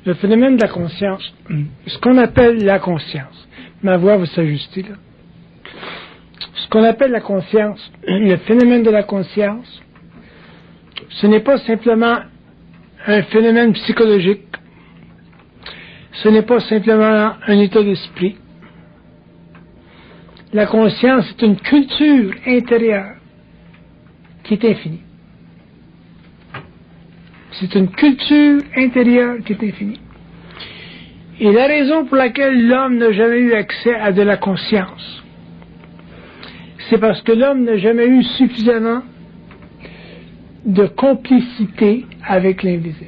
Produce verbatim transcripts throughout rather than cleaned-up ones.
Le phénomène de la conscience, ce qu'on appelle la conscience, ma voix va s'ajuster là. Ce qu'on appelle la conscience, le phénomène de la conscience, ce n'est pas simplement un phénomène psychologique, ce n'est pas simplement un état d'esprit. La conscience est une culture intérieure qui est infinie. C'est une culture intérieure qui est infinie. Et la raison pour laquelle l'homme n'a jamais eu accès à de la conscience, c'est parce que l'homme n'a jamais eu suffisamment de complicité avec l'invisible.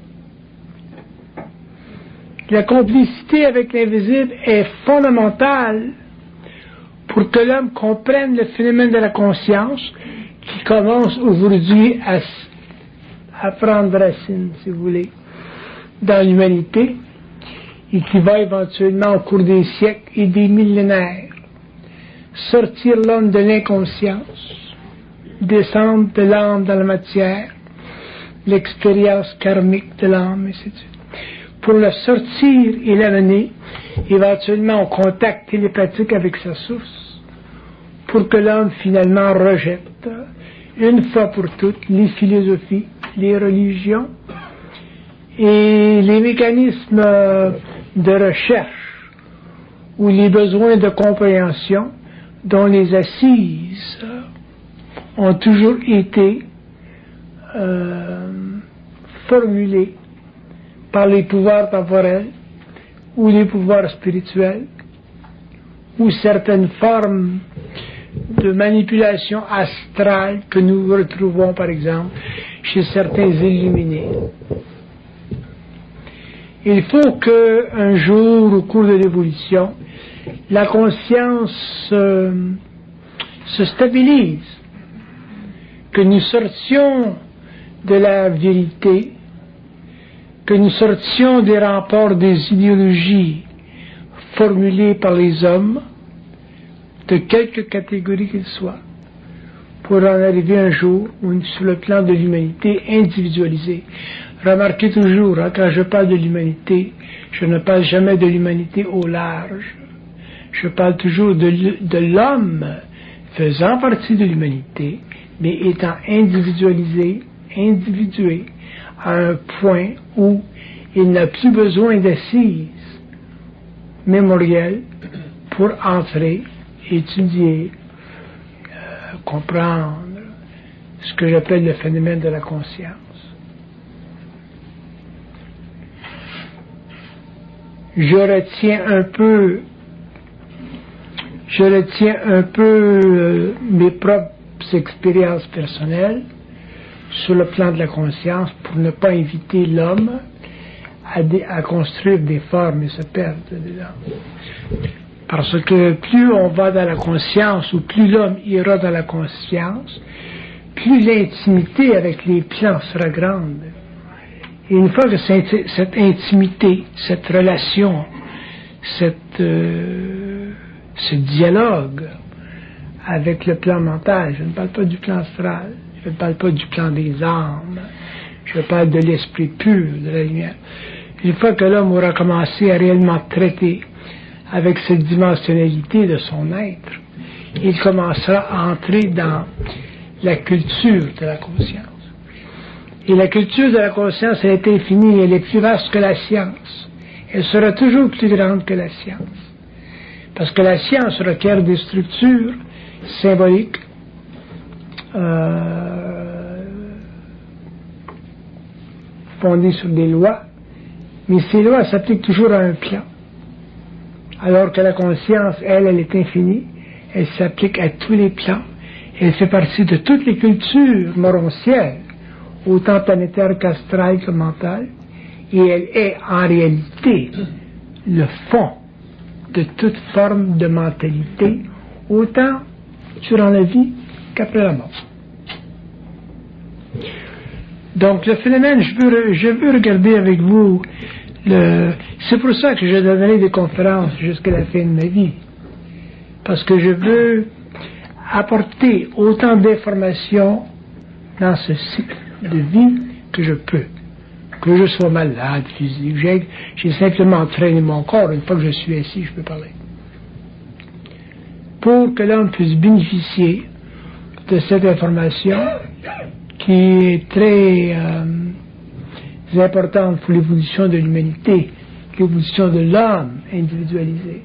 La complicité avec l'invisible est fondamentale pour que l'homme comprenne le phénomène de la conscience qui commence aujourd'hui à, à prendre racine, si vous voulez, dans l'humanité et qui va éventuellement au cours des siècles et des millénaires sortir l'homme de l'inconscience, descendre de l'âme dans la matière, l'expérience karmique de l'âme, et ainsi de suite. Pour le sortir et l'amener éventuellement au contact télépathique avec sa source, pour que l'homme finalement rejette une fois pour toutes les philosophies, les religions et les mécanismes de recherche ou les besoins de compréhension dont les assises ont toujours été euh, formulées par les pouvoirs temporels ou les pouvoirs spirituels ou certaines formes de manipulation astrale que nous retrouvons par exemple chez certains illuminés. Il faut qu'un jour, au cours de l'évolution, la conscience euh, se stabilise, que nous sortions de la vérité, que nous sortions des remparts des idéologies formulées par les hommes, de quelque catégorie qu'ils soient, pour en arriver un jour où, sur le plan de l'humanité individualisée. Remarquez toujours, hein, quand je parle de l'humanité, je ne parle jamais de l'humanité au large. Je parle toujours de, de l'homme faisant partie de l'humanité, mais étant individualisé, individué, à un point où il n'a plus besoin d'assises mémorielles pour entrer, étudier, euh, comprendre ce que j'appelle le phénomène de la conscience. Je retiens un peu, je retiens un peu euh, mes propres expériences personnelles sur le plan de la conscience pour ne pas inviter l'homme à, dé, à construire des formes et se perdre dedans. Parce que plus on va dans la conscience ou plus l'homme ira dans la conscience, plus l'intimité avec les plans sera grande. Et une fois que cette, cette intimité, cette relation, cette, euh, ce dialogue avec le plan mental, je ne parle pas du plan astral, je ne parle pas du plan des âmes, je parle de l'esprit pur, de la lumière. Une fois que l'homme aura commencé à réellement traiter avec cette dimensionnalité de son être, il commencera à entrer dans la culture de la conscience. Et la culture de la conscience, elle est infinie, elle est plus vaste que la science. Elle sera toujours plus grande que la science. Parce que la science requiert des structures symboliques, euh, fondées sur des lois, mais ces lois s'appliquent toujours à un plan. Alors que la conscience, elle, elle est infinie, elle s'applique à tous les plans, elle fait partie de toutes les cultures moroncières, autant planétaire qu'astrale que mentale, et elle est en réalité le fond de toute forme de mentalité, autant durant la vie qu'après la mort. Donc le phénomène, je veux, je veux regarder avec vous, le, c'est pour ça que je donnerai des conférences jusqu'à la fin de ma vie, parce que je veux apporter autant d'informations dans ce cycle de vie que je peux. que je sois malade, physique. J'ai, j'ai simplement entraîné mon corps. Une fois que je suis assis, je peux parler. Pour que l'homme puisse bénéficier de cette information qui est très euh, importante pour l'évolution de l'humanité, l'évolution de l'homme individualisé.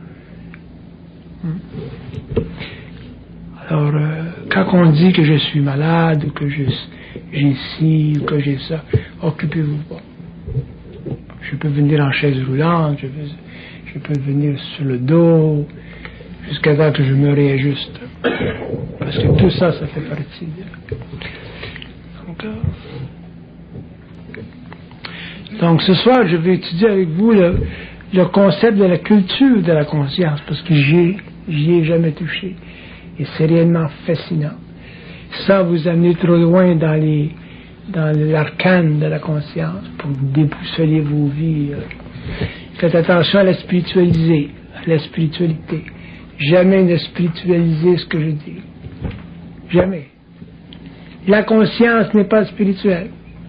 Alors, euh, quand on dit que je suis malade, ou que je, j'ai ci, ou que j'ai ça, occupez-vous pas. Je peux venir en chaise roulante, je peux, je peux venir sur le dos, jusqu'à temps que je me réajuste. Parce que tout ça, ça fait partie de... Donc, euh... Donc ce soir, je vais étudier avec vous le, le concept de la culture de la conscience, parce que j'y, j'y ai jamais touché. Et c'est réellement fascinant. Sans vous amener trop loin dans les dans l'arcane de la conscience, pour déboussoler vos vies. Faites attention à la spiritualiser, à la spiritualité. Jamais ne spiritualiser ce que je dis. Jamais. La conscience n'est pas spirituelle.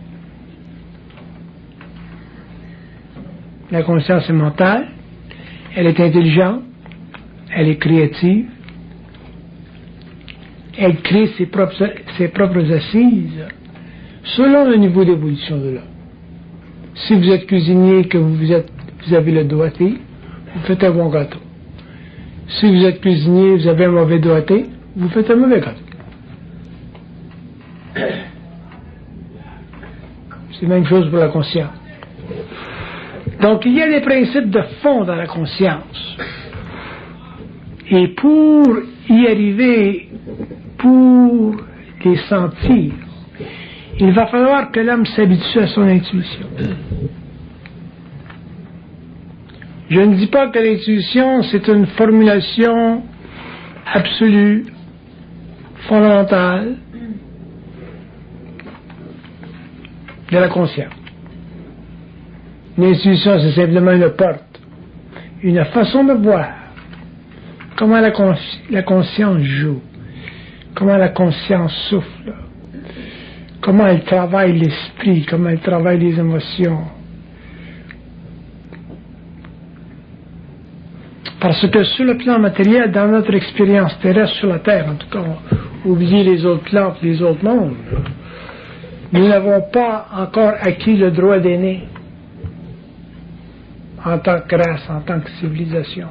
La conscience est mentale, elle est intelligente, elle est créative, elle crée ses propres, ses propres assises selon le niveau d'évolution de l'homme. Si vous êtes cuisinier et que vous, êtes, vous avez le doigté, vous faites un bon gâteau. Si vous êtes cuisinier et vous avez un mauvais doigté, vous faites un mauvais gâteau. C'est la même chose pour la conscience. Donc, il y a des principes de fond dans la conscience. Et pour y arriver, pour les sentir, il va falloir que l'homme s'habitue à son intuition. Je ne dis pas que l'intuition, c'est une formulation absolue, fondamentale de la conscience. L'intuition, c'est simplement une porte, une façon de voir comment la, consci- la conscience joue, comment la conscience souffle, comment elle travaille l'esprit, comment elle travaille les émotions. Parce que sur le plan matériel, dans notre expérience terrestre sur la Terre, en tout cas, oubliez les autres plans, les autres mondes, nous n'avons pas encore acquis le droit d'aimer en tant que race, en tant que civilisation.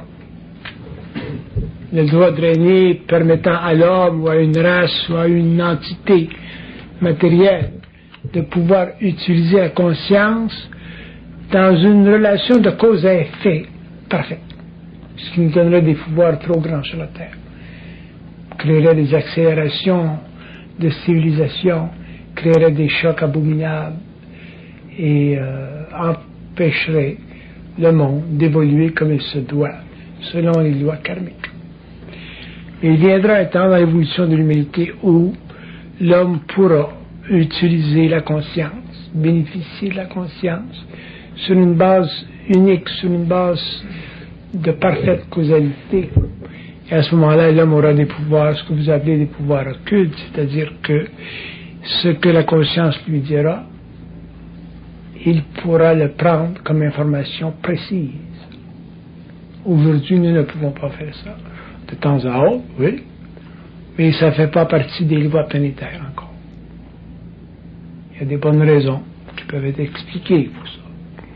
Le droit de régner permettant à l'homme ou à une race ou à une entité matérielle de pouvoir utiliser la conscience dans une relation de cause à effet parfaite, ce qui nous donnerait des pouvoirs trop grands sur la Terre, créerait des accélérations de civilisation, créerait des chocs abominables et euh, empêcherait le monde d'évoluer comme il se doit, selon les lois karmiques. Et il viendra un temps dans l'évolution de l'humanité où l'homme pourra utiliser la conscience, bénéficier de la conscience, sur une base unique, sur une base de parfaite causalité. Et à ce moment-là, l'homme aura des pouvoirs, ce que vous appelez des pouvoirs occultes, c'est-à-dire que ce que la conscience lui dira, il pourra le prendre comme information précise. Aujourd'hui, nous ne pouvons pas faire ça. De temps à autre, oui, mais ça ne fait pas partie des lois planétaires encore. Il y a des bonnes raisons qui peuvent être expliquées pour ça.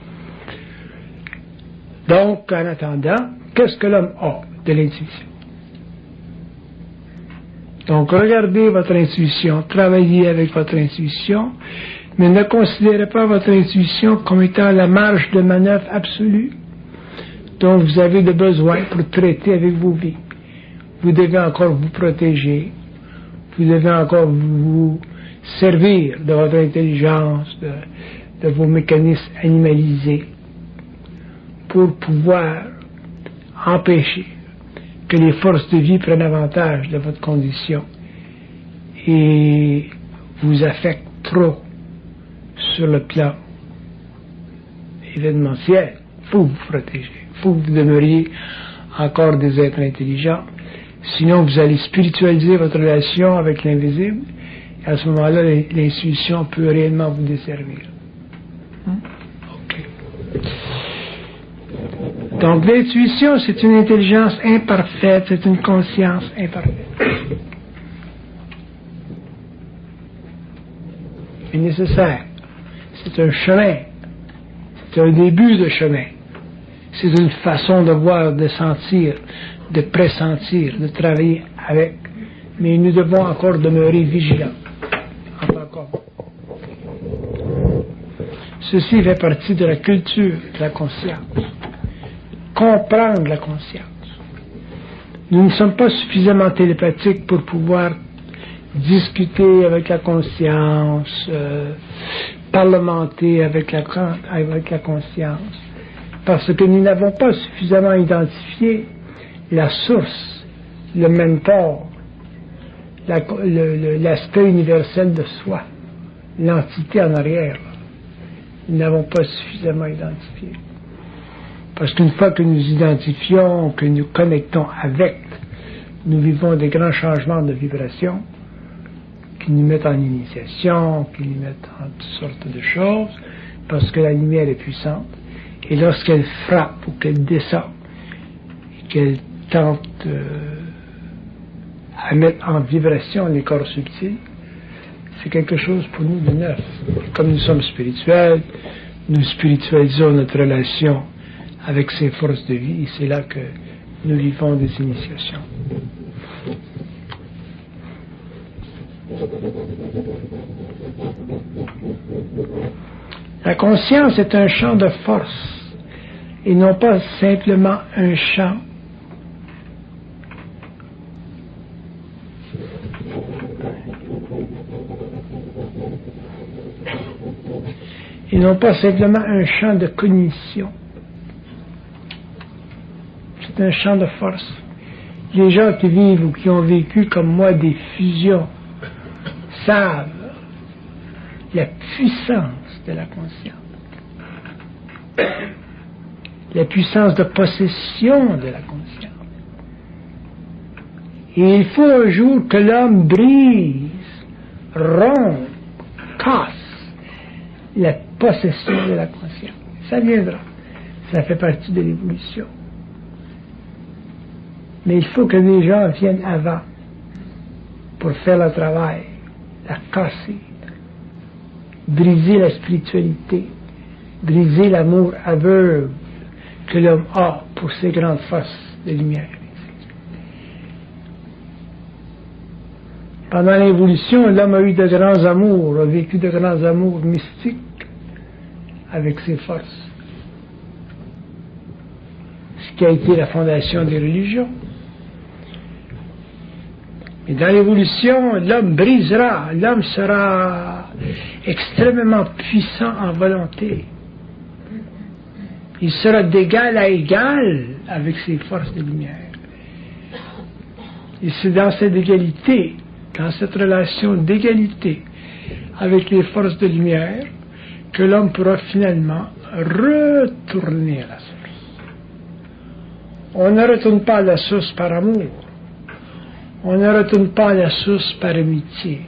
Donc, en attendant, qu'est-ce que l'homme a de l'intuition? Donc, regardez votre intuition, travaillez avec votre intuition, mais ne considérez pas votre intuition comme étant la marge de manœuvre absolue dont vous avez de besoin pour traiter avec vos vies. Vous devez encore vous protéger, vous devez encore vous servir de votre intelligence, de, de vos mécanismes animalisés pour pouvoir empêcher que les forces de vie prennent avantage de votre condition et vous affectent trop sur le plan événementiel. Il faut vous protéger, il faut que vous demeuriez encore des êtres intelligents, sinon vous allez spiritualiser votre relation avec l'invisible et à ce moment-là l'intuition peut réellement vous desservir. Donc l'intuition, c'est une intelligence imparfaite, c'est une conscience imparfaite. C'est nécessaire. C'est un chemin. C'est un début de chemin. C'est une façon de voir, de sentir, de pressentir, de travailler avec. Mais nous devons encore demeurer vigilants. Encore. Ceci fait partie de la culture de la conscience. Comprendre la conscience. Nous ne sommes pas suffisamment télépathiques pour pouvoir discuter avec la conscience, euh, parlementer avec la, avec la conscience, parce que nous n'avons pas suffisamment identifié la source, le mentor, la, le, le, l'aspect universel de soi, l'entité en arrière. Nous n'avons pas suffisamment identifié. Parce qu'une fois que nous identifions, que nous connectons avec, nous vivons des grands changements de vibration qui nous mettent en initiation, qui nous mettent en toutes sortes de choses, parce que la lumière est puissante. Et lorsqu'elle frappe ou qu'elle descend, et qu'elle tente euh, à mettre en vibration les corps subtils, c'est quelque chose pour nous de neuf. Et comme nous sommes spirituels, nous spiritualisons notre relation avec ces forces de vie, et c'est là que nous vivons des initiations. La conscience est un champ de force, et non pas simplement un champ et non pas simplement un champ de cognition. C'est un champ de force. Les gens qui vivent ou qui ont vécu comme moi des fusions savent la puissance de la conscience, la puissance de possession de la conscience. Et il faut un jour que l'homme brise, rompe, casse la possession de la conscience. Ça viendra. Ça fait partie de l'évolution. Mais il faut que les gens viennent avant pour faire le travail, la casser, briser la spiritualité, briser l'amour aveugle que l'homme a pour ses grandes forces de lumière. Pendant l'évolution, l'homme a eu de grands amours, a vécu de grands amours mystiques avec ses forces. Ce qui a été la fondation des religions. Et dans l'évolution, l'homme brisera, l'homme sera extrêmement puissant en volonté. Il sera d'égal à égal avec ses forces de lumière. Et c'est dans cette égalité, dans cette relation d'égalité avec les forces de lumière, que l'homme pourra finalement retourner à la source. On ne retourne pas à la source par amour. On ne retourne pas à la source par amitié.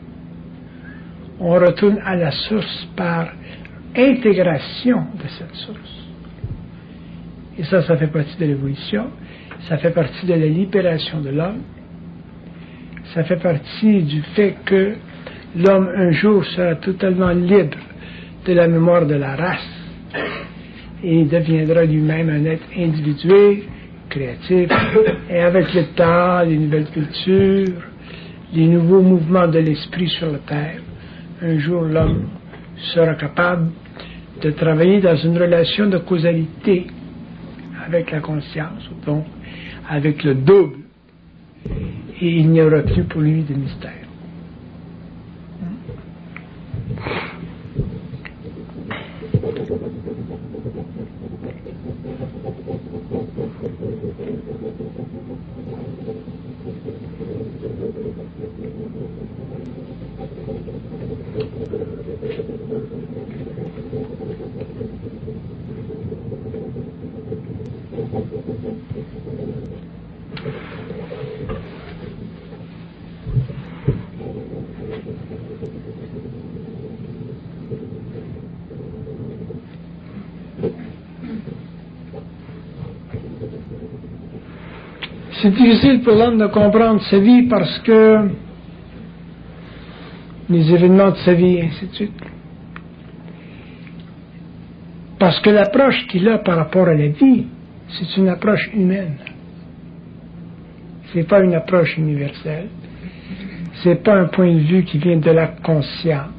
On retourne à la source par intégration de cette source. Et ça, ça fait partie de l'évolution. Ça fait partie de la libération de l'homme. Ça fait partie du fait que l'homme un jour sera totalement libre de la mémoire de la race et deviendra lui-même un être individué, créatif, et avec le temps, les nouvelles cultures, les nouveaux mouvements de l'esprit sur la terre, un jour l'homme sera capable de travailler dans une relation de causalité avec la conscience, donc avec le double, et il n'y aura plus pour lui de mystère. C'est difficile pour l'homme de comprendre sa vie parce que les événements de sa vie, et ainsi de suite. Parce que l'approche qu'il a par rapport à la vie, c'est une approche humaine. C'est pas une approche universelle. C'est pas un point de vue qui vient de la conscience.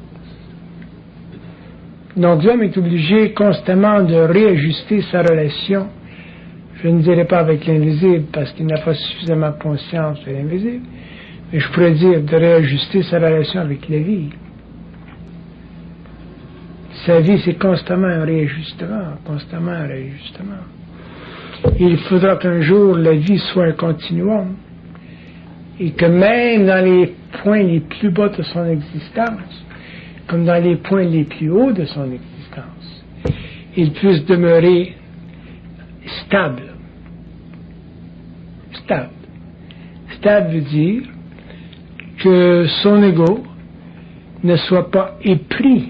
Donc l'homme est obligé constamment de réajuster sa relation, je ne dirais pas avec l'invisible parce qu'il n'a pas suffisamment conscience de l'invisible, mais je pourrais dire de réajuster sa relation avec la vie. Sa vie, c'est constamment un réajustement, constamment un réajustement. Il faudra qu'un jour la vie soit un continuum et que même dans les points les plus bas de son existence, comme dans les points les plus hauts de son existence, il puisse demeurer stable. Stable. Stable veut dire que son ego ne soit pas épris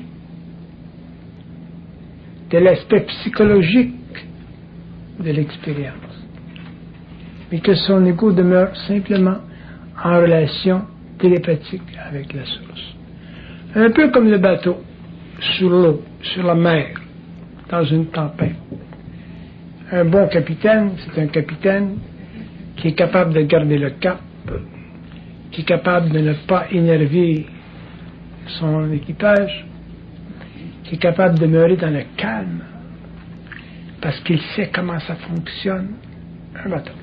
de l'aspect psychologique de l'expérience, mais que son ego demeure simplement en relation télépathique avec la source. Un peu comme le bateau sur l'eau, sur la mer, dans une tempête. Un bon capitaine, c'est un capitaine qui est capable de garder le cap, qui est capable de ne pas énerver son équipage, qui est capable de demeurer dans le calme, parce qu'il sait comment ça fonctionne, un bateau.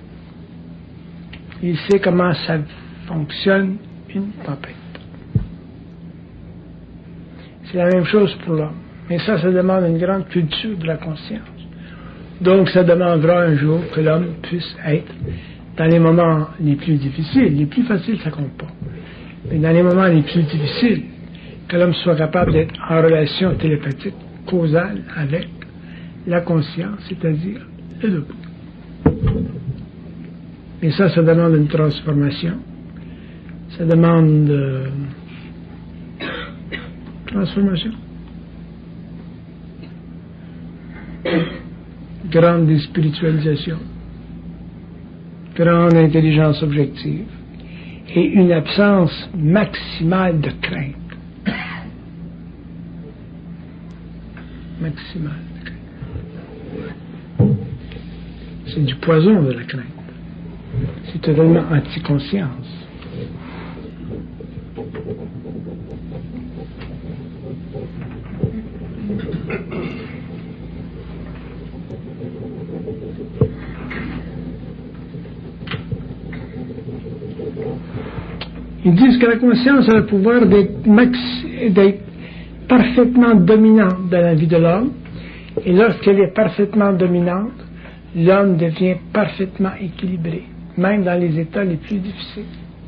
Il sait comment ça fonctionne, une tempête. C'est la même chose pour l'homme. Mais ça, ça demande une grande culture de la conscience. Donc, ça demandera un jour que l'homme puisse être, dans les moments les plus difficiles, les plus faciles, ça compte pas, mais dans les moments les plus difficiles, que l'homme soit capable d'être en relation télépathique, causale, avec la conscience, c'est-à-dire le debout. Mais ça, ça demande une transformation. Ça demande euh, transformation. Grande déspiritualisation. Grande intelligence objective. Et une absence maximale de crainte. Maximale de crainte. C'est du poison de la crainte. C'est totalement anti-conscience. Ils disent que la conscience a le pouvoir d'être, maxi- d'être parfaitement dominante dans la vie de l'homme, et lorsqu'elle est parfaitement dominante, l'homme devient parfaitement équilibré, même dans les états les plus difficiles.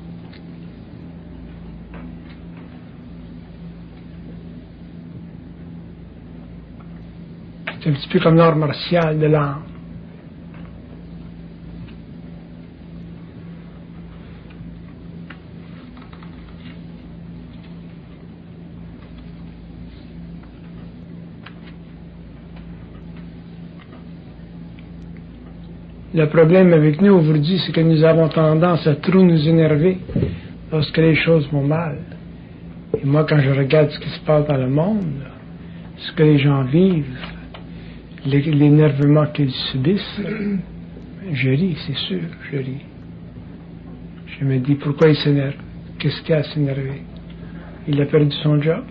C'est un petit peu comme l'art martial de l'âme. Le problème avec nous aujourd'hui, c'est que nous avons tendance à trop nous énerver lorsque les choses vont mal. Et moi, quand je regarde ce qui se passe dans le monde, ce que les gens vivent, l'énervement qu'ils subissent, je ris, c'est sûr, je ris. Je me dis, pourquoi il s'énerve? Qu'est-ce qu'il y a à s'énerver? Il a perdu son job?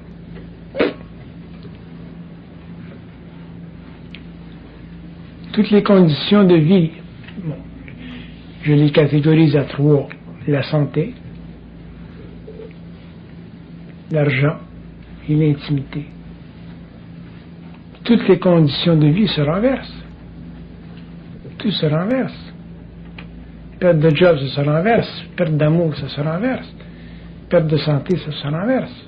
Toutes les conditions de vie, bon, je les catégorise à trois. La santé, l'argent et l'intimité. Toutes les conditions de vie se renversent. Tout se renverse. Perte de job, ça se renverse. Perte d'amour, ça se renverse. Perte de santé, ça se renverse.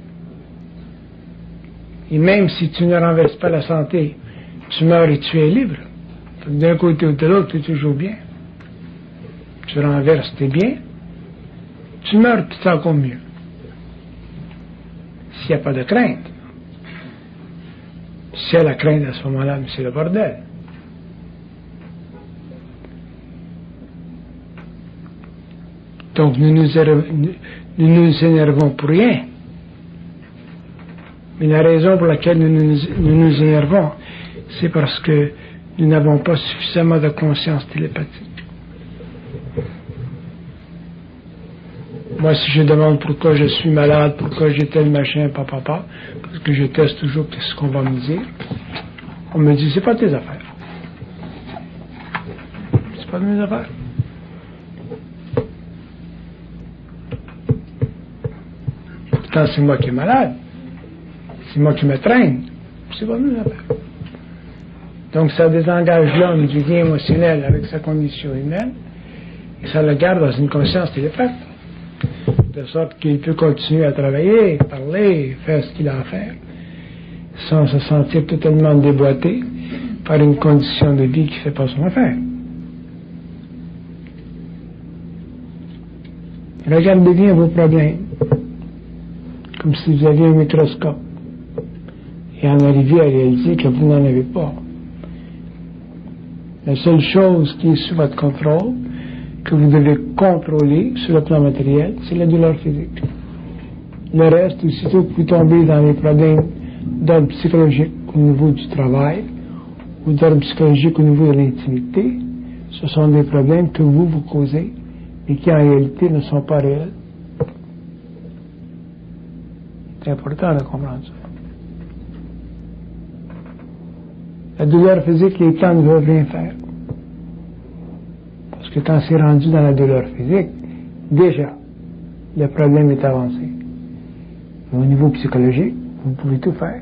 Et même si tu ne renverses pas la santé, tu meurs et tu es libre. D'un côté ou de l'autre, tu es toujours bien. Tu renverses tes biens, tu meurs, puis c'est encore mieux. S'il n'y a pas de crainte. S'il y a la crainte à ce moment-là, c'est le bordel. Donc nous nous, nous nous énervons pour rien. Mais la raison pour laquelle nous nous, nous, nous énervons, c'est parce que nous n'avons pas suffisamment de conscience télépathique. Moi, si je demande pourquoi je suis malade, pourquoi j'ai tel machin, papa, papa, parce que je teste toujours ce qu'on va me dire, on me dit, c'est pas tes affaires. C'est pas de mes affaires. Pourtant, c'est moi qui est malade. C'est moi qui me traîne. C'est pas de mes affaires. Donc, ça désengage l'homme du lien émotionnel avec sa condition humaine et ça le garde dans une conscience télépathique. De sorte qu'il peut continuer à travailler, parler, faire ce qu'il a à faire, sans se sentir totalement déboîté par une condition de vie qui ne fait pas son affaire. Regardez bien vos problèmes, comme si vous aviez un microscope, et en arriviez à réaliser que vous n'en avez pas. La seule chose qui est sous votre contrôle, que vous devez contrôler sur le plan matériel, c'est la douleur physique. Le reste, aussitôt que vous tombez dans les problèmes d'ordre psychologique au niveau du travail, ou d'ordre psychologique au niveau de l'intimité, ce sont des problèmes que vous vous causez, et qui en réalité ne sont pas réels. C'est important de comprendre ça. La douleur physique, les plans ne veulent rien faire. Parce que quand c'est rendu dans la douleur physique, déjà, le problème est avancé. Mais au niveau psychologique, vous pouvez tout faire.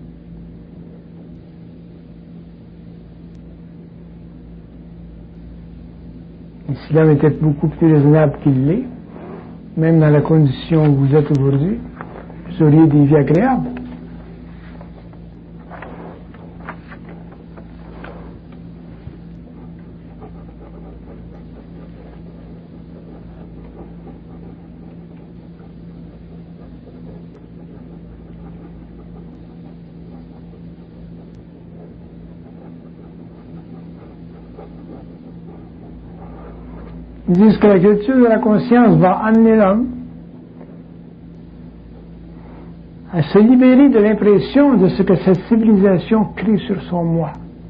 Et si l'homme était beaucoup plus raisonnable qu'il l'est, même dans la condition où vous êtes aujourd'hui, vous auriez des vies agréables. Ils disent que la culture de la conscience va amener l'homme à se libérer de l'impression de ce que cette civilisation crie sur son moi.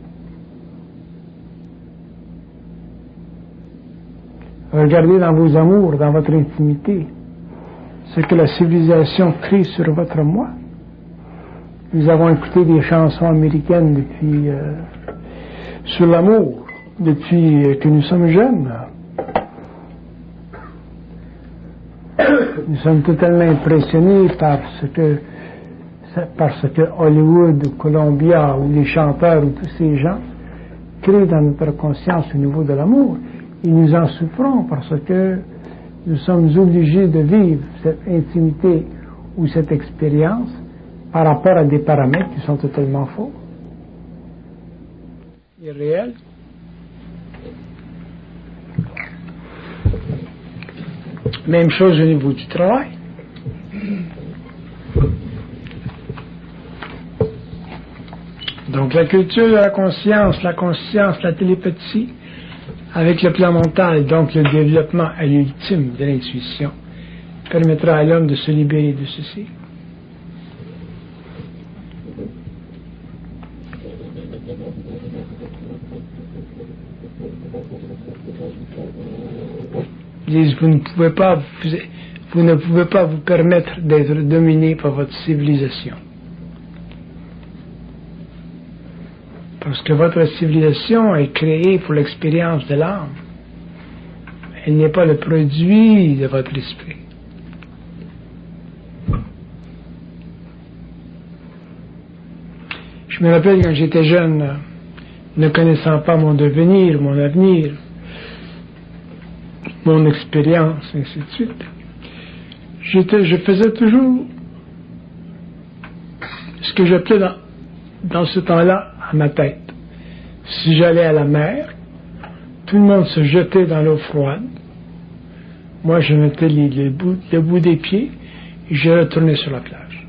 Regardez dans vos amours, dans votre intimité, ce que la civilisation crie sur votre moi. Nous avons écouté des chansons américaines depuis euh, sur l'amour, depuis que nous sommes jeunes. Nous sommes totalement impressionnés par ce que, par ce que Hollywood ou Columbia ou les chanteurs ou tous ces gens créent dans notre conscience au niveau de l'amour. Et nous en souffrons parce que nous sommes obligés de vivre cette intimité ou cette expérience par rapport à des paramètres qui sont totalement faux, irréels. Même chose au niveau du travail. Donc la culture de la conscience, la conscience, la télépathie, avec le plan mental, donc le développement à l'ultime de l'intuition, permettra à l'homme de se libérer de ceci. Disent, vous ne pouvez pas, vous, vous ne pouvez pas vous permettre d'être dominé par votre civilisation. Parce que votre civilisation est créée pour l'expérience de l'âme. Elle n'est pas le produit de votre esprit. Je me rappelle quand j'étais jeune, ne connaissant pas mon devenir, mon avenir, mon expérience, ainsi de suite. J'étais, je faisais toujours ce que j'appelais dans, dans ce temps-là à ma tête. Si j'allais à la mer, tout le monde se jetait dans l'eau froide. Moi, je mettais les, les bouts, le bout des pieds et je retournais sur la plage.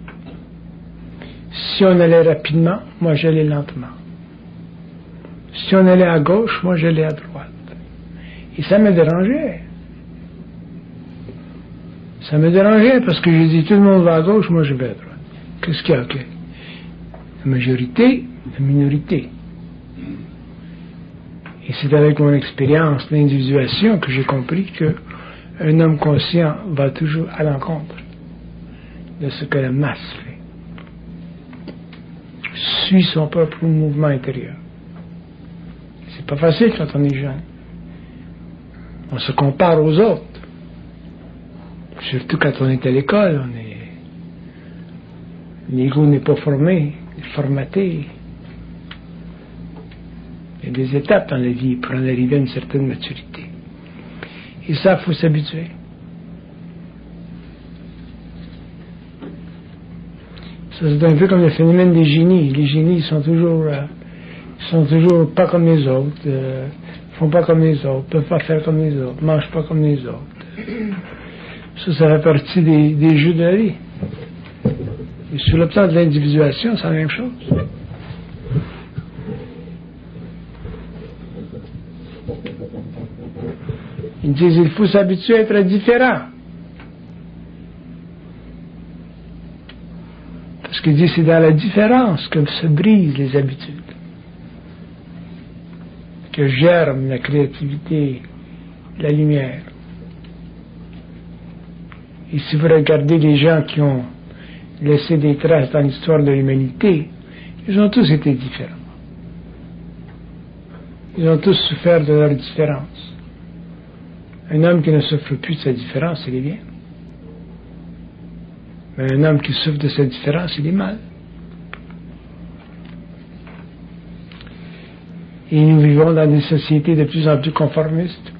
Si on allait rapidement, moi j'allais lentement. Si on allait à gauche, moi j'allais à droite. Et ça me dérangeait. Ça me dérangeait parce que j'ai dit tout le monde va à gauche, moi je vais à droite. Qu'est-ce qu'il y a? Okay. La majorité, la minorité. Et c'est avec mon expérience d'individuation que j'ai compris que un homme conscient va toujours à l'encontre de ce que la masse fait. Suit son propre mouvement intérieur. C'est pas facile quand on est jeune. On se compare aux autres. Surtout quand on est à l'école, on est... l'ego n'est pas formé, formaté. Il y a des étapes dans la vie pour en arriver à une certaine maturité. Et ça, il faut s'habituer. Ça, c'est un peu comme le phénomène des génies. Les génies, ils sont toujours, euh, ils sont toujours pas comme les autres, euh, font pas comme les autres, peuvent pas faire comme les autres, mangent pas comme les autres. Ça, ça fait partie des, des jeux de la vie. Et sur le plan de l'individuation, c'est la même chose. Ils disent qu'il faut s'habituer à être différent. Parce qu'ils disent que c'est dans la différence que se brisent les habitudes, que germe la créativité, la lumière. Et si vous regardez les gens qui ont laissé des traces dans l'histoire de l'humanité, ils ont tous été différents. Ils ont tous souffert de leur différence. Un homme qui ne souffre plus de sa différence, il est bien. Mais un homme qui souffre de sa différence, il est mal. Et nous vivons dans des sociétés de plus en plus conformistes.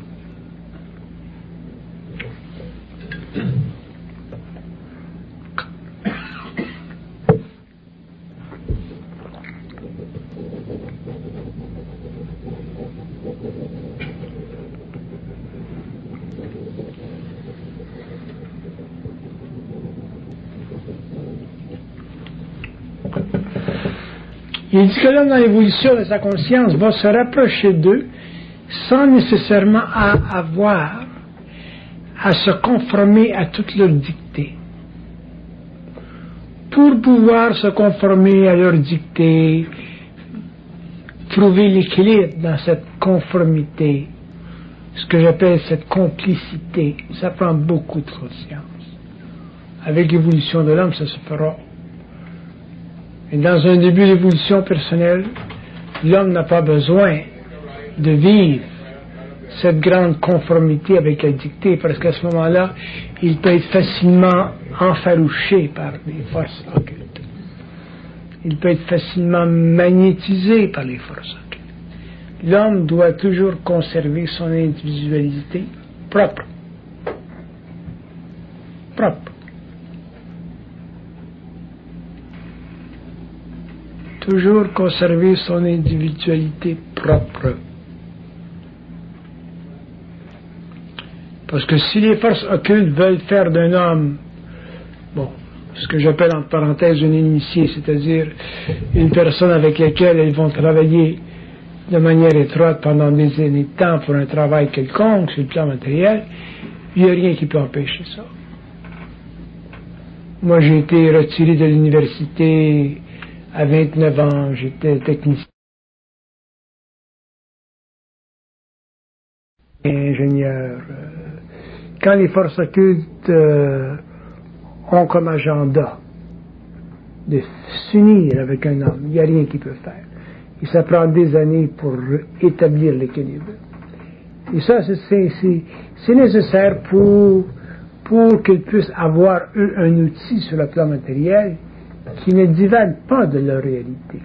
Il dit que l'homme dans l'évolution de sa conscience va se rapprocher d'eux sans nécessairement à avoir à se conformer à toutes leurs dictées. Pour pouvoir se conformer à leurs dictées, trouver l'équilibre dans cette conformité, ce que j'appelle cette complicité, ça prend beaucoup de conscience. Avec l'évolution de l'homme, ça se fera. Et dans un début d'évolution personnelle, l'homme n'a pas besoin de vivre cette grande conformité avec la dictée, parce qu'à ce moment-là, il peut être facilement enfarouché par les forces occultes. Il peut être facilement magnétisé par les forces occultes. L'homme doit toujours conserver son individualité propre. Propre. Toujours conserver son individualité propre. Parce que si les forces occultes veulent faire d'un homme, bon, ce que j'appelle entre parenthèses un initié, c'est-à-dire une personne avec laquelle elles vont travailler de manière étroite pendant des années de temps pour un travail quelconque sur le plan matériel, il n'y a rien qui peut empêcher ça. Moi, j'ai été retiré de l'université à vingt-neuf ans, j'étais technicien, ingénieur. Quand les forces occultes euh, ont comme agenda de s'unir avec un homme, il n'y a rien qu'ils peuvent faire. Et ça prend des années pour établir l'équilibre. Et ça, c'est, c'est, c'est, c'est nécessaire pour, pour qu'ils puissent avoir, eux, un outil sur le plan matériel qui ne divague pas de leur réalité.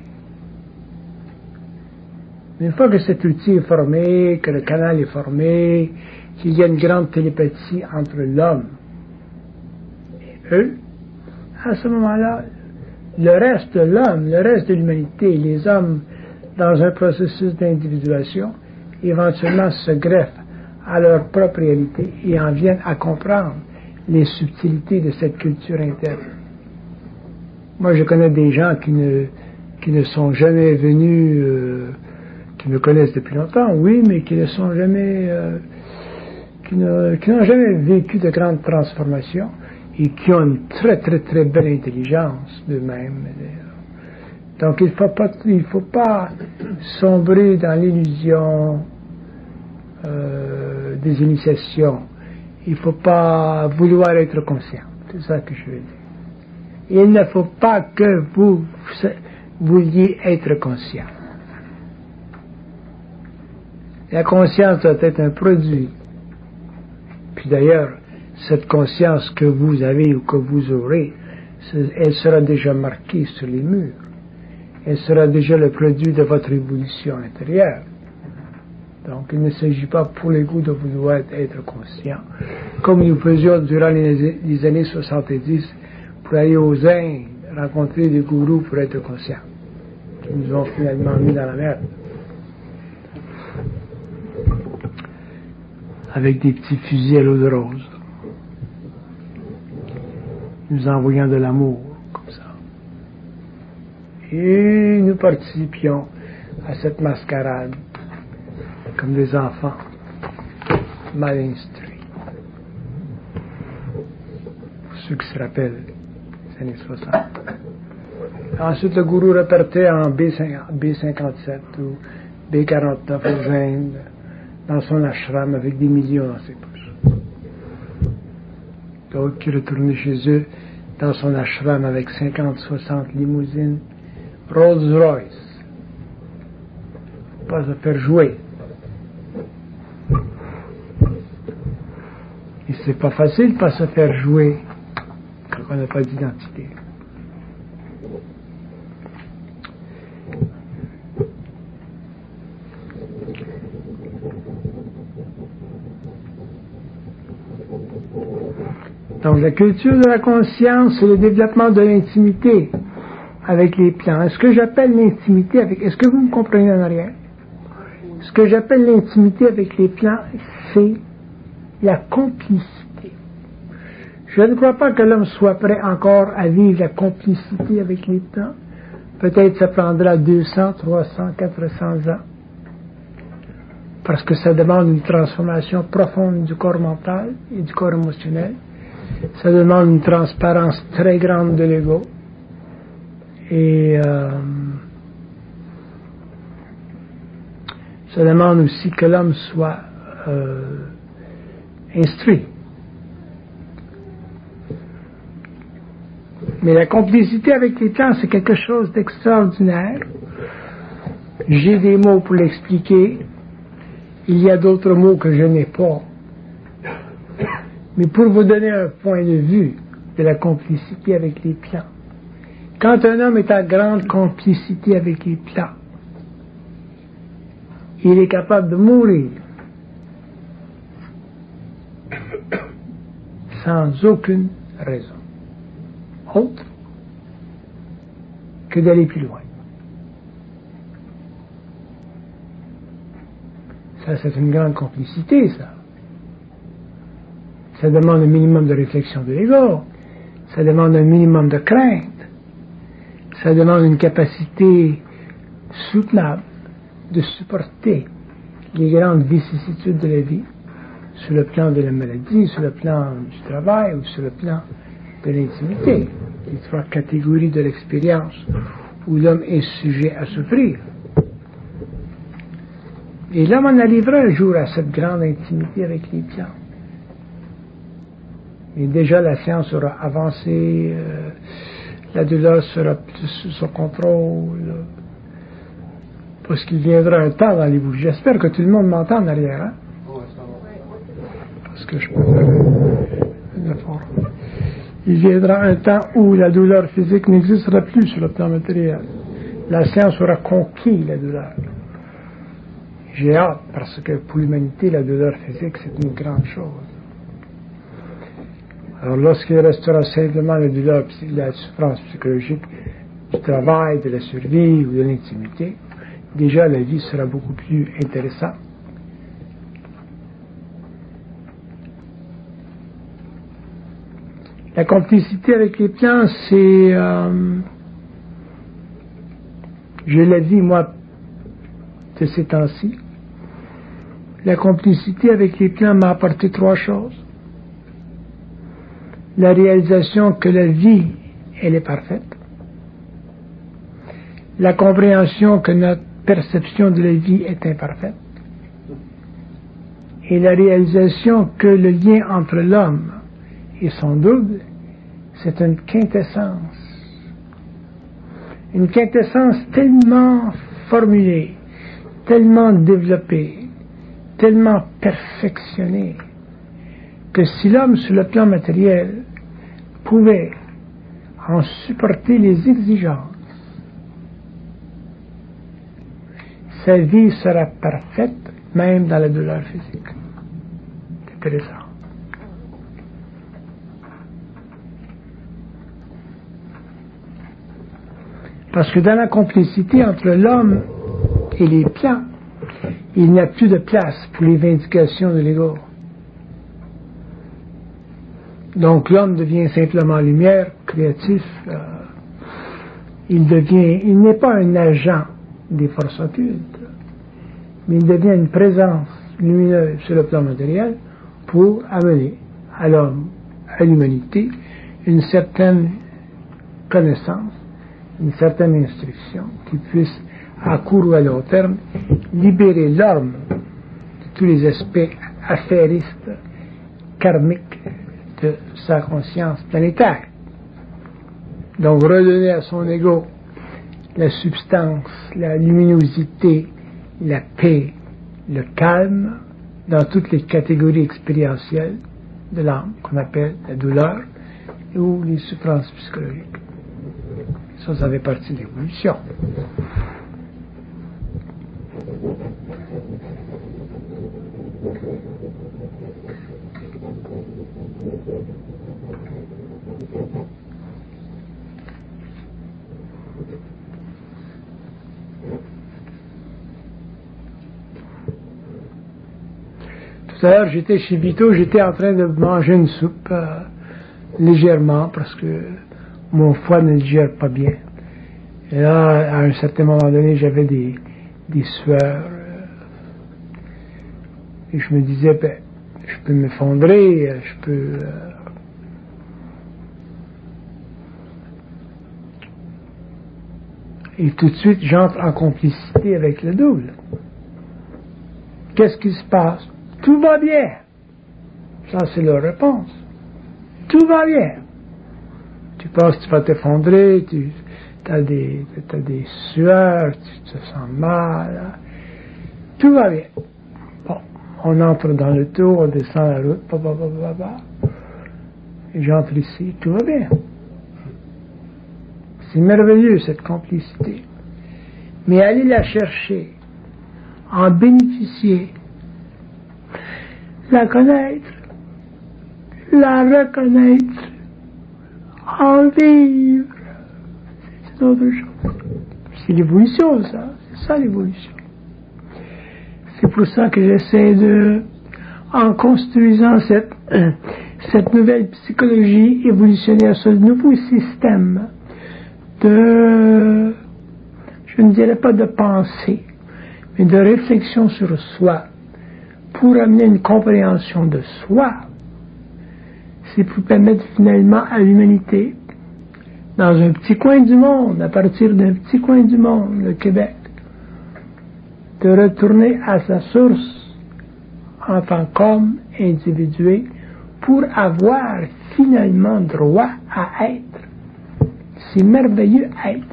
Une fois que cet outil est formé, que le canal est formé, qu'il y a une grande télépathie entre l'homme et eux, à ce moment-là, le reste de l'homme, le reste de l'humanité, les hommes, dans un processus d'individuation, éventuellement se greffent à leur propre réalité et en viennent à comprendre les subtilités de cette culture interne. Moi, je connais des gens qui ne, qui ne sont jamais venus, euh, qui me connaissent depuis longtemps, oui, mais qui ne sont jamais, euh, qui, ne, qui n'ont jamais vécu de grandes transformations et qui ont une très très très belle intelligence d'eux-mêmes. Donc il ne faut pas, il faut pas sombrer dans l'illusion euh, des initiations. Il ne faut pas vouloir être conscient. C'est ça que je veux dire. Il ne faut pas que vous vouliez être conscient. La conscience doit être un produit. Puis d'ailleurs, cette conscience que vous avez ou que vous aurez, elle sera déjà marquée sur les murs. Elle sera déjà le produit de votre évolution intérieure. Donc il ne s'agit pas pour les goûts de vouloir être conscient, comme nous faisions durant les, les années soixante-dix pour aller aux Indes, rencontrer des gourous pour être conscients, qui nous ont finalement mis dans la merde. Avec des petits fusils à l'eau de rose, nous envoyant de l'amour, comme ça. Et nous participions à cette mascarade, comme des enfants mal instruits. Pour ceux qui se rappellent des années soixante. Ensuite, le gourou repartait en B cinquante-sept ou B quarante-neuf aux Indes, dans son ashram avec des millions dans ses poches. D'autres qui retournaient chez eux dans son ashram avec cinquante, soixante limousines, Rolls Royce. Pas se faire jouer. Et c'est pas facile de pas se faire jouer quand on n'a pas d'identité. Donc la culture de la conscience, c'est le développement de l'intimité avec les plans. Est-ce que j'appelle l'intimité avec... Est-ce que vous me comprenez en arrière? Ce que j'appelle l'intimité avec les plans, c'est la complicité. Je ne crois pas que l'homme soit prêt encore à vivre la complicité avec les plans. Peut-être ça prendra deux cents, trois cents, quatre cents ans. Parce que ça demande une transformation profonde du corps mental et du corps émotionnel. Ça demande une transparence très grande de l'ego. Et euh, ça demande aussi que l'homme soit euh, instruit. Mais la complicité avec les plans, c'est quelque chose d'extraordinaire. J'ai des mots pour l'expliquer. Il y a d'autres mots que je n'ai pas. Mais pour vous donner un point de vue de la complicité avec les plans, quand un homme est en grande complicité avec les plans, il est capable de mourir sans aucune raison autre que d'aller plus loin. Ça, c'est une grande complicité, ça. Ça demande un minimum de réflexion de l'ego. Ça demande un minimum de crainte. Ça demande une capacité soutenable de supporter les grandes vicissitudes de la vie, sur le plan de la maladie, sur le plan du travail ou sur le plan de l'intimité, les trois catégories de l'expérience où l'homme est sujet à souffrir. Et l'homme en arrivera un jour à cette grande intimité avec les plans. Et déjà la science aura avancé, euh, la douleur sera plus sous son contrôle, parce qu'il viendra un temps dans les bouches. J'espère que tout le monde m'entend en arrière, hein? Parce que je peux faire un effort. Il viendra un temps où la douleur physique n'existera plus sur le plan matériel. La science aura conquis la douleur. J'ai hâte, parce que pour l'humanité, la douleur physique, c'est une grande chose. Alors lorsqu'il restera simplement la douleur, la souffrance psychologique du travail, de la survie ou de l'intimité, déjà la vie sera beaucoup plus intéressante. La complicité avec les plans, c'est... Euh, je la vis, moi, de ces temps-ci. la complicité avec les plans m'a apporté trois choses. La réalisation que la vie, elle est parfaite. La compréhension que notre perception de la vie est imparfaite. Et la réalisation que le lien entre l'homme et son double, c'est une quintessence. Une quintessence tellement formulée, tellement développée, tellement perfectionnée, que si l'homme, sur le plan matériel, pouvait en supporter les exigences, sa vie sera parfaite, même dans la douleur physique. C'est intéressant. Parce que dans la complicité entre l'homme et les plans, il n'y a plus de place pour les vindications de l'ego. Donc l'homme devient simplement lumière, créatif. Euh, il devient, il n'est pas un agent des forces occultes, mais il devient une présence lumineuse sur le plan matériel pour amener à l'homme, à l'humanité, une certaine connaissance, une certaine instruction qui puisse, à court ou à long terme, libérer l'homme de tous les aspects affairistes, karmiques de sa conscience planétaire. Donc redonner à son ego la substance, la luminosité, la paix, le calme dans toutes les catégories expérientielles de l'âme qu'on appelle la douleur ou les souffrances psychologiques. Ça, ça fait partie de l'évolution. Tout à l'heure, j'étais chez Vito, j'étais en train de manger une soupe euh, légèrement parce que mon foie ne digère pas bien. Et là, à un certain moment donné, j'avais des, des sueurs. Euh, et je me disais, ben, je peux m'effondrer, je peux... Euh, et tout de suite, j'entre en complicité avec le double. Qu'est-ce qui se passe? Tout va bien. Ça, c'est leur réponse. Tout va bien. Tu penses que tu vas t'effondrer, tu as des, t'as des sueurs, tu te sens mal. Tout va bien. Bon, on entre dans le tour, on descend la route, bah, bah, bah, bah, bah. Et j'entre ici, tout va bien. C'est merveilleux, cette complicité. Mais aller la chercher, en bénéficier, la connaître, la reconnaître, en vivre, c'est autre chose. C'est l'évolution, ça. C'est ça l'évolution. C'est pour ça que j'essaie de, en construisant cette, euh, cette nouvelle psychologie évolutionnaire, ce nouveau système de, je ne dirais pas de pensée, mais de réflexion sur soi, pour amener une compréhension de soi, c'est pour permettre finalement à l'humanité, dans un petit coin du monde, à partir d'un petit coin du monde, le Québec, de retourner à sa source en tant qu'homme individué pour avoir finalement droit à être. C'est merveilleux être.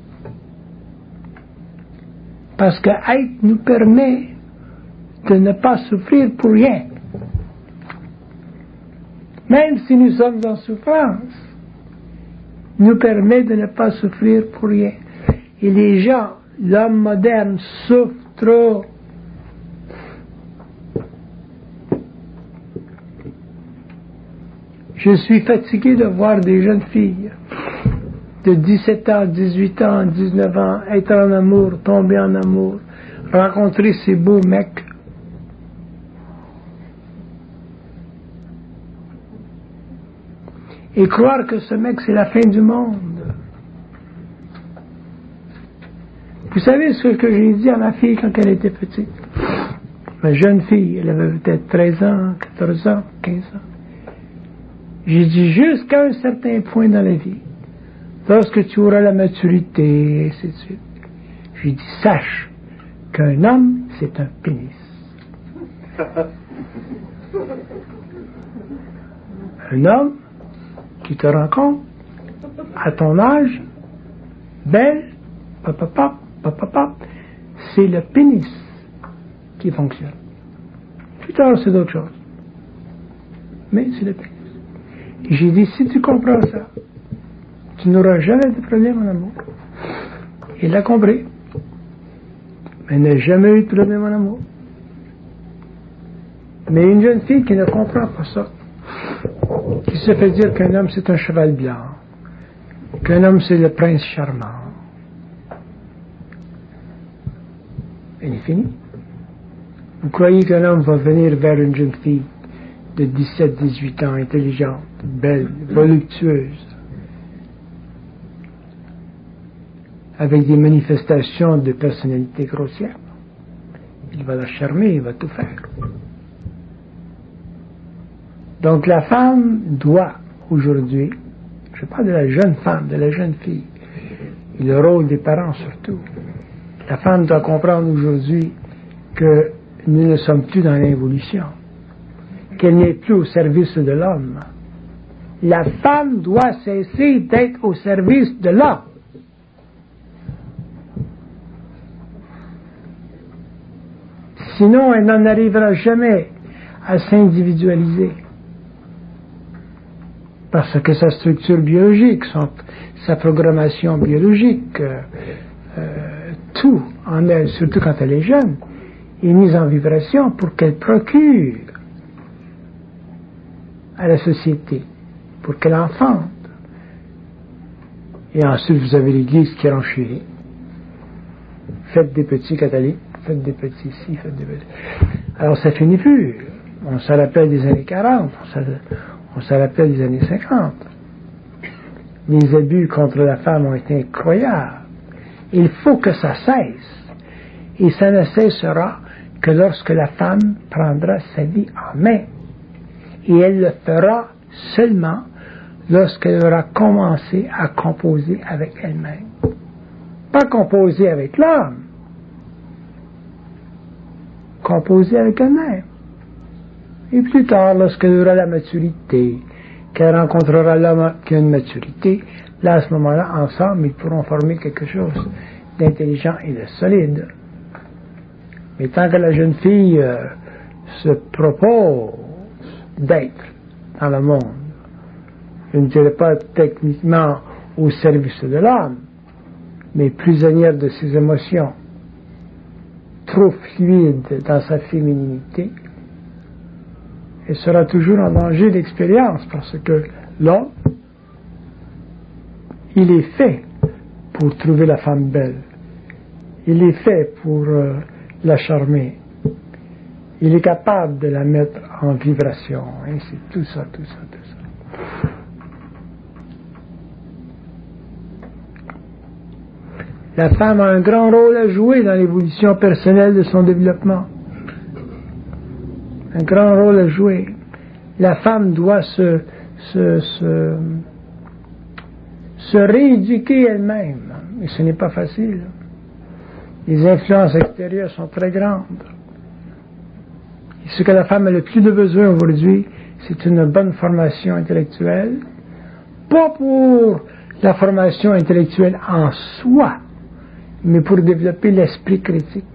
Parce que être nous permet de ne pas souffrir pour rien. Même si nous sommes en souffrance, nous permet de ne pas souffrir pour rien. Et les gens, l'homme moderne, souffre trop. Je suis fatigué de voir des jeunes filles de dix-sept ans, dix-huit ans, dix-neuf ans être en amour, tomber en amour, rencontrer ces beaux mecs. Et croire que ce mec, c'est la fin du monde. Vous savez ce que j'ai dit à ma fille quand elle était petite? ma jeune fille, elle avait peut-être treize ans, quatorze ans, quinze ans. J'ai dit jusqu'à un certain point dans la vie, lorsque tu auras la maturité, et ainsi de suite. J'ai dit, sache qu'un homme, c'est un pénis. Un homme qui te rencontre à ton âge, belle, papapap, papapap, c'est le pénis qui fonctionne. Plus tard, c'est d'autres choses. Mais c'est le pénis. Et j'ai dit, si tu comprends ça, tu n'auras jamais de problème en amour. Il l'a compris. Mais il n'a jamais eu de problème en amour. Mais une jeune fille qui ne comprend pas ça, qui se fait dire qu'un homme c'est un cheval blanc, qu'un homme c'est le prince charmant, elle est finie. Vous croyez qu'un homme va venir vers une jeune fille de dix-sept à dix-huit ans, intelligente, belle, voluptueuse, avec des manifestations de personnalité grossière? Il va la charmer, il va tout faire. Donc la femme doit aujourd'hui, je parle de la jeune femme, de la jeune fille, et le rôle des parents surtout, la femme doit comprendre aujourd'hui que nous ne sommes plus dans l'évolution, qu'elle n'est plus au service de l'homme. La femme doit cesser d'être au service de l'homme. Sinon, elle n'en arrivera jamais à s'individualiser. Parce que sa structure biologique, son, sa programmation biologique, euh, euh, tout en elle, surtout quand elle est jeune, est mise en vibration pour qu'elle procure à la société, pour qu'elle enfante. Et ensuite, vous avez l'Église qui renchérit. Faites des petits catholiques, faites des petits ci, faites des petits... Alors ça finit plus. On se rappelle des années quarante, on se, on se rappelle des années cinquante. Les abus contre la femme ont été incroyables. Il faut que ça cesse. Et ça ne cessera que lorsque la femme prendra sa vie en main. Et elle le fera seulement lorsqu'elle aura commencé à composer avec elle-même. Pas composer avec l'homme. Composer avec elle-même. Et plus tard, lorsqu'elle aura la maturité, qu'elle rencontrera l'homme qui a une maturité, là, à ce moment-là, ensemble, ils pourront former quelque chose d'intelligent et de solide. Mais tant que la jeune fille euh, se propose d'être dans le monde, je ne dirais pas techniquement au service de l'homme, mais prisonnière de ses émotions, trop fluide dans sa féminité, elle sera toujours en danger d'expérience, parce que l'homme, il est fait pour trouver la femme belle. Il est fait pour euh, la charmer. Il est capable de la mettre en vibration. Ainsi, tout ça, tout ça, tout ça. La femme a un grand rôle à jouer dans l'évolution personnelle de son développement. Un grand rôle à jouer. La femme doit se, se, se, se rééduquer elle-même. Et ce n'est pas facile. Les influences extérieures sont très grandes. Et ce que la femme a le plus de besoin aujourd'hui, c'est une bonne formation intellectuelle. Pas pour la formation intellectuelle en soi, mais pour développer l'esprit critique.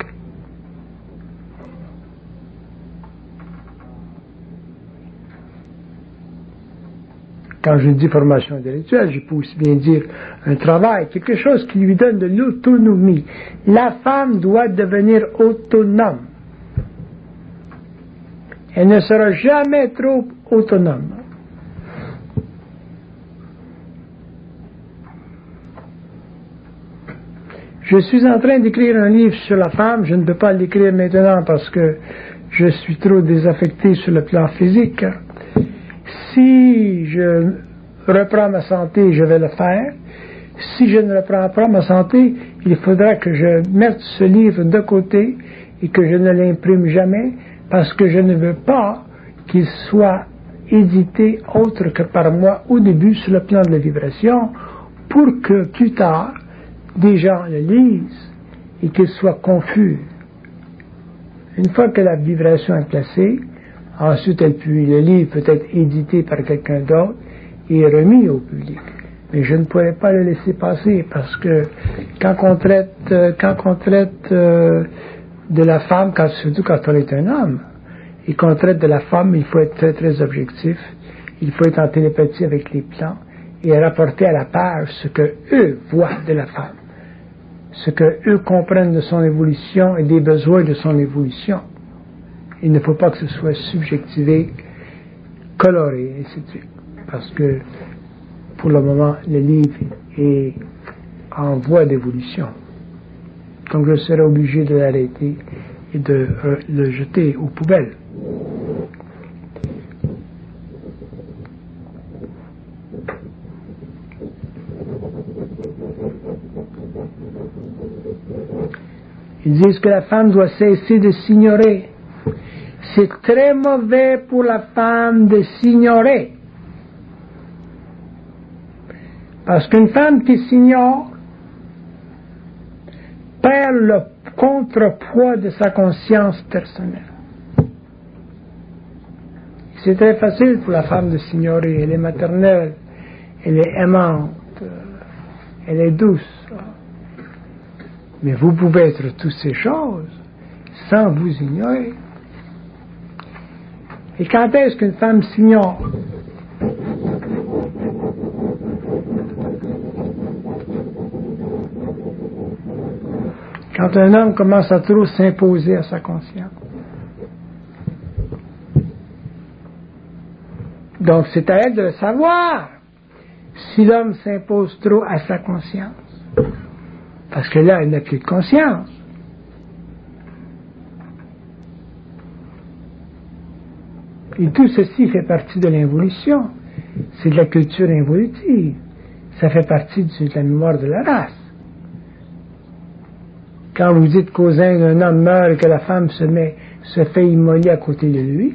Quand je dis formation intellectuelle, je peux aussi bien dire un travail, quelque chose qui lui donne de l'autonomie. La femme doit devenir autonome. Elle ne sera jamais trop autonome. Je suis en train d'écrire un livre sur la femme, je ne peux pas l'écrire maintenant parce que je suis trop désaffecté sur le plan physique. Si je reprends ma santé, je vais le faire. Si je ne reprends pas ma santé, il faudra que je mette ce livre de côté et que je ne l'imprime jamais parce que je ne veux pas qu'il soit édité autre que par moi au début sur le plan de la vibration pour que plus tard des gens le lisent et qu'il soit confus. Une fois que la vibration est placée, ensuite elle peut, le livre peut être édité par quelqu'un d'autre et remis au public. Mais je ne pourrais pas le laisser passer parce que quand on traite, euh, quand on traite euh, de la femme, quand, surtout quand on est un homme, et qu'on traite de la femme, il faut être très très objectif, il faut être en télépathie avec les plans et rapporter à la page ce que eux voient de la femme, ce que eux comprennent de son évolution et des besoins de son évolution. Il ne faut pas que ce soit subjectivé, coloré, et ainsi de suite. Parce que pour le moment, le livre est en voie d'évolution. Donc je serai obligé de l'arrêter et de euh, le jeter aux poubelles. Ils disent que la femme doit cesser de s'ignorer. C'est très mauvais pour la femme de s'ignorer. Parce qu'une femme qui s'ignore perd le contrepoids de sa conscience personnelle. C'est très facile pour la femme de s'ignorer. Elle est maternelle, elle est aimante, elle est douce. Mais vous pouvez être toutes ces choses sans vous ignorer. Et quand est-ce qu'une femme s'ignore? Quand un homme commence à trop s'imposer à sa conscience. Donc c'est à elle de le savoir si l'homme s'impose trop à sa conscience. Parce que là, elle n'a plus de conscience. Et tout ceci fait partie de l'involution. C'est de la culture involutive. Ça fait partie de la mémoire de la race. Quand vous dites qu'au sein d'un homme meurt et que la femme se, met, se fait immoler à côté de lui,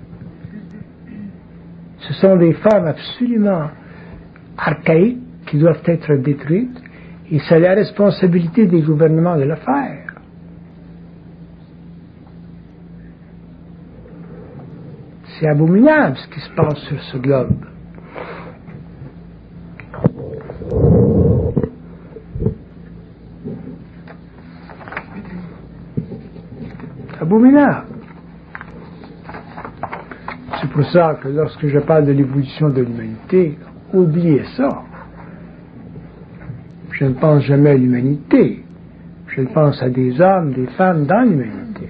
ce sont des femmes absolument archaïques qui doivent être détruites et c'est la responsabilité des gouvernements de le faire. C'est abominable ce qui se passe sur ce globe. C'est abominable. C'est pour ça que lorsque je parle de l'évolution de l'humanité, oubliez ça. Je ne pense jamais à l'humanité. Je pense à des hommes, des femmes dans l'humanité.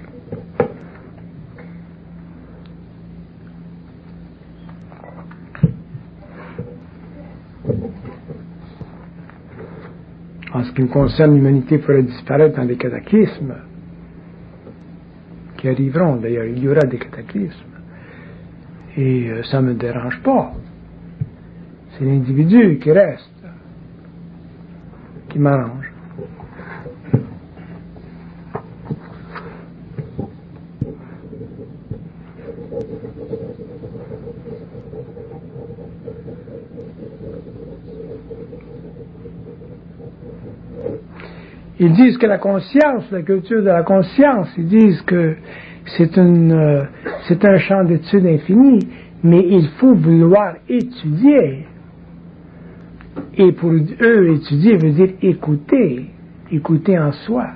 En ce qui me concerne, l'humanité pourrait disparaître dans des cataclysmes qui arriveront. D'ailleurs, il y aura des cataclysmes. Et euh, ça ne me dérange pas. C'est l'individu qui reste, qui m'arrange. Ils disent que la conscience, la culture de la conscience, ils disent que c'est, une, euh, c'est un champ d'études infini, mais il faut vouloir étudier. Et pour eux, étudier veut dire écouter, écouter en soi.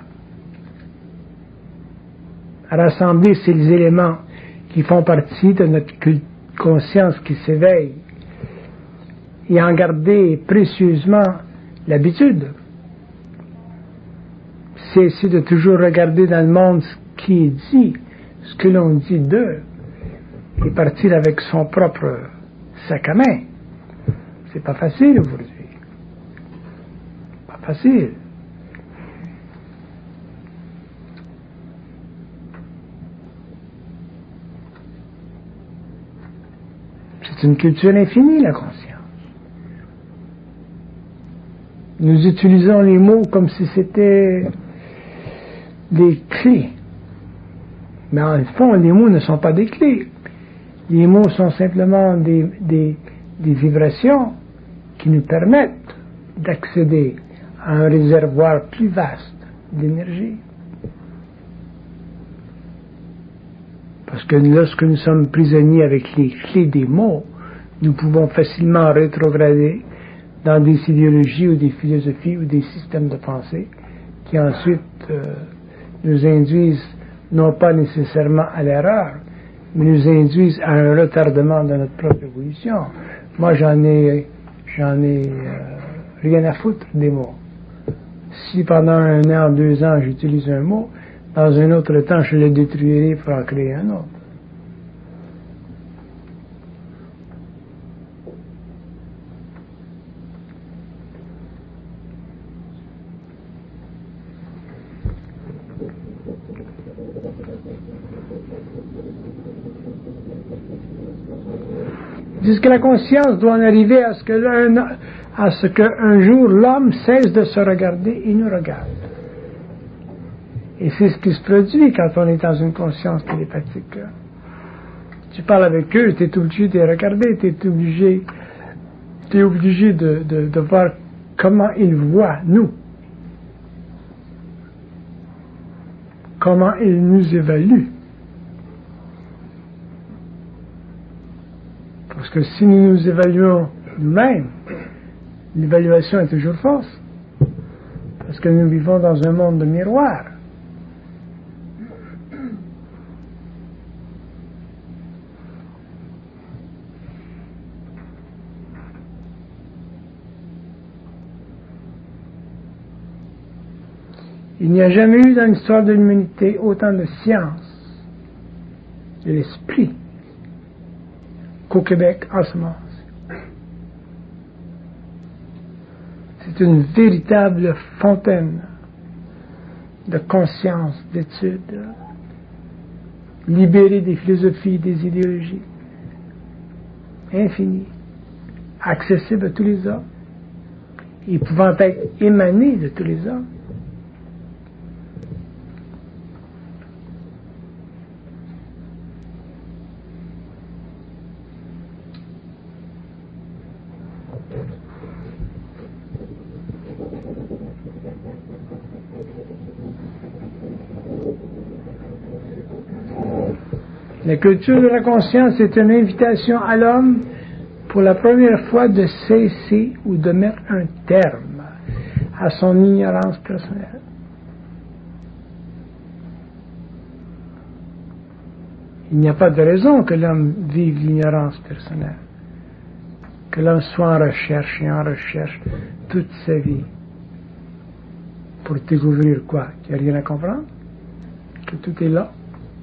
Rassembler ces éléments qui font partie de notre conscience qui s'éveille et en garder précieusement l'habitude. C'est essayer de toujours regarder dans le monde ce qui est dit, ce que l'on dit d'eux, et partir avec son propre sac à main. C'est pas facile aujourd'hui. Pas facile. C'est une culture infinie, la conscience. Nous utilisons les mots comme si c'était des clés. Mais en fond, les mots ne sont pas des clés. Les mots sont simplement des, des, des vibrations qui nous permettent d'accéder à un réservoir plus vaste d'énergie. Parce que lorsque nous sommes prisonniers avec les clés des mots, nous pouvons facilement rétrograder dans des idéologies ou des philosophies ou des systèmes de pensée qui ensuite euh, nous induisent non pas nécessairement à l'erreur, mais nous induisent à un retardement de notre propre évolution. Moi, j'en ai, j'en ai euh, rien à foutre des mots. Si pendant un an, deux ans, j'utilise un mot, dans un autre temps, je le détruirai pour en créer un autre. Puisque la conscience doit en arriver à ce que l'un, à ce qu'un jour l'homme cesse de se regarder et nous regarde. Et c'est ce qui se produit quand on est dans une conscience télépathique. Tu parles avec eux, tu es obligé de les regarder, tu es obligé, t'es obligé de, de, de voir comment ils voient nous. Comment ils nous évaluent. Parce que si nous nous évaluons nous-mêmes, l'évaluation est toujours fausse. Parce que nous vivons dans un monde de miroirs. Il n'y a jamais eu dans l'histoire de l'humanité autant de science, de l'esprit, qu'au Québec en ce moment. C'est une véritable fontaine de conscience, d'études, libérée des philosophies, des idéologies, infinie, accessible à tous les hommes, et pouvant être émanée de tous les hommes. La culture de la conscience est une invitation à l'homme pour la première fois de cesser ou de mettre un terme à son ignorance personnelle. Il n'y a pas de raison que l'homme vive l'ignorance personnelle, que l'homme soit en recherche et en recherche toute sa vie pour découvrir quoi? Qu'il n'y a rien à comprendre? Que tout est là?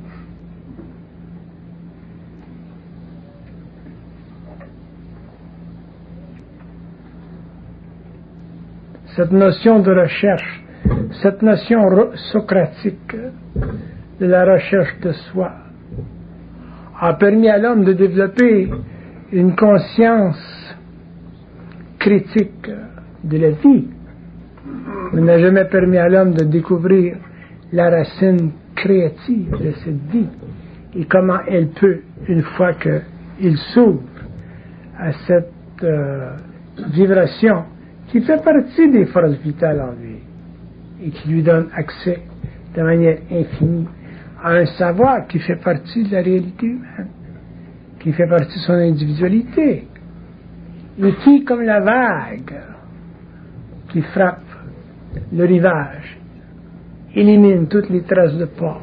Cette notion de recherche, cette notion socratique de la recherche de soi, a permis à l'homme de développer une conscience critique de la vie, mais n'a jamais permis à l'homme de découvrir la racine créative de cette vie et comment elle peut, une fois qu'il s'ouvre à cette euh, vibration qui fait partie des forces vitales en lui et qui lui donne accès de manière infinie à un savoir qui fait partie de la réalité humaine, qui fait partie de son individualité, et qui, comme la vague qui frappe le rivage, élimine toutes les traces de pas.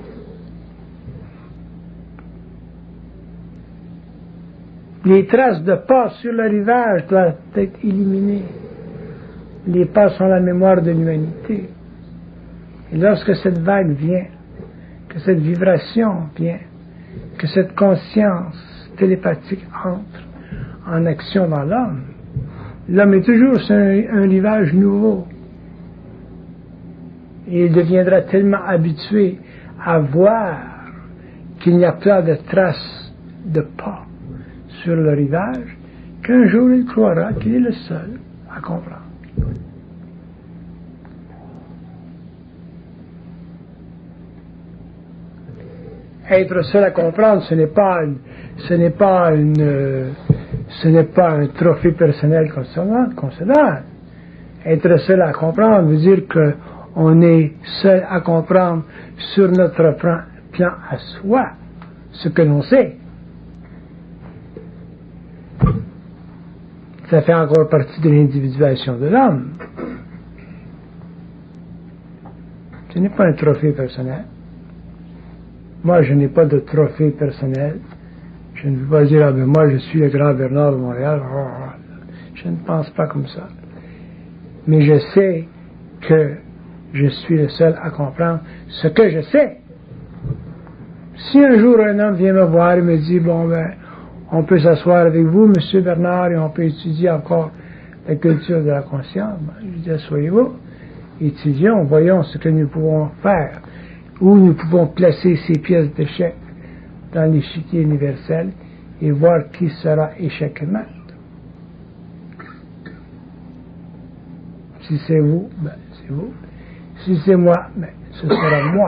Les traces de pas sur le rivage doivent être éliminées. Les pas sont la mémoire de l'humanité. Et lorsque cette vague vient, que cette vibration vient, que cette conscience télépathique entre en action dans l'homme, l'homme est toujours sur un, un rivage nouveau. Et il deviendra tellement habitué à voir qu'il n'y a pas de traces de pas sur le rivage qu'un jour il croira qu'il est le seul à comprendre. être seul à comprendre, ce n'est pas, une, ce n'est pas une, euh, ce n'est pas un trophée personnel qu'on se donne, qu'on se donne. Être seul à comprendre veut dire qu'on est seul à comprendre sur notre plan, plan à soi, ce que l'on sait. Ça fait encore partie de l'individuation de l'homme. Ce n'est pas un trophée personnel. Moi, je n'ai pas de trophée personnel. Je ne veux pas dire, ah ben moi, je suis le grand Bernard de Montréal. Je ne pense pas comme ça. Mais je sais que je suis le seul à comprendre ce que je sais. Si un jour un homme vient me voir et me dit, bon ben, on peut s'asseoir avec vous, Monsieur Bernard, et on peut étudier encore la culture de la conscience, ben, je dis, asseyez-vous, étudions, voyons ce que nous pouvons faire, où nous pouvons placer ces pièces d'échec dans l'échiquier universel et voir qui sera échec et mat. Si c'est vous, ben, c'est vous. Si c'est moi, ben, ce sera moi.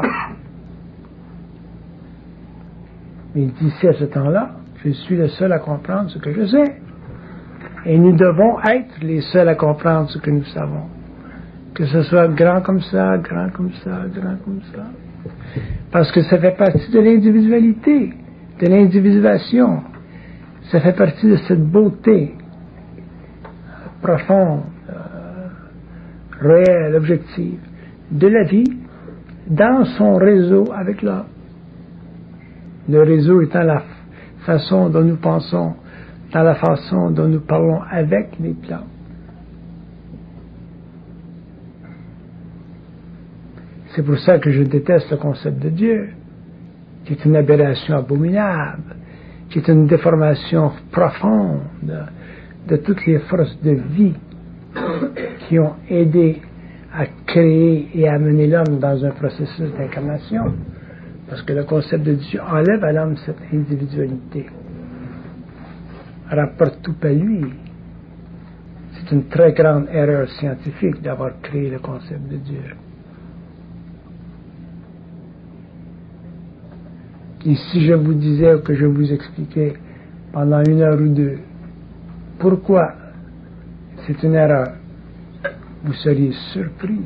Mais d'ici à ce temps-là, je suis le seul à comprendre ce que je sais. Et nous devons être les seuls à comprendre ce que nous savons. Que ce soit grand comme ça, grand comme ça, grand comme ça. Parce que ça fait partie de l'individualité, de l'individuation. Ça fait partie de cette beauté profonde, euh, réelle, objective, de la vie dans son réseau avec l'homme. Le réseau étant la façon dont nous pensons, dans la façon dont nous parlons avec les plantes. C'est pour ça que je déteste le concept de Dieu, qui est une aberration abominable, qui est une déformation profonde de, de toutes les forces de vie qui ont aidé à créer et à amener l'homme dans un processus d'incarnation. Parce que le concept de Dieu enlève à l'homme cette individualité, rapporte tout à lui. C'est une très grande erreur scientifique d'avoir créé le concept de Dieu. Et si je vous disais ou que je vous expliquais pendant une heure ou deux pourquoi c'est une erreur, vous seriez surpris.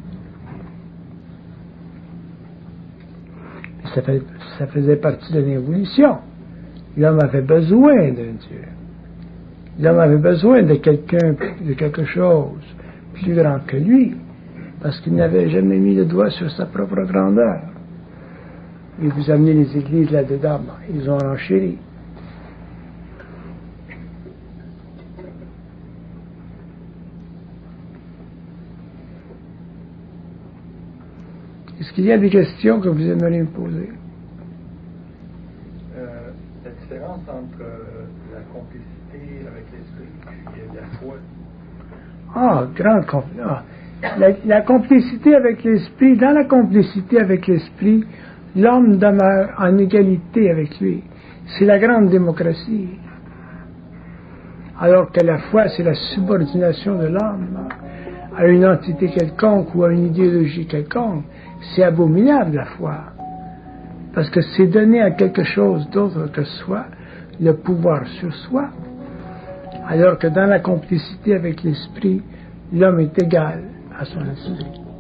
Ça, fait, ça faisait partie de l'évolution. L'homme avait besoin d'un Dieu. L'homme avait besoin de quelqu'un, de quelque chose plus grand que lui, parce qu'il n'avait jamais mis le doigt sur sa propre grandeur. Et vous amenez les églises là-dedans, ils ont renchéri. Est-ce qu'il y a des questions que vous aimeriez me poser? Euh, la différence entre euh, la complicité avec l'esprit et la foi. Ah, grande complicité. Ah, la, la complicité avec l'esprit, dans la complicité avec l'esprit, l'homme demeure en égalité avec lui. C'est la grande démocratie. Alors que la foi, c'est la subordination de l'homme à une entité quelconque ou à une idéologie quelconque. C'est abominable, la foi. Parce que c'est donner à quelque chose d'autre que soi le pouvoir sur soi. Alors que dans la complicité avec l'esprit, l'homme est égal à son esprit.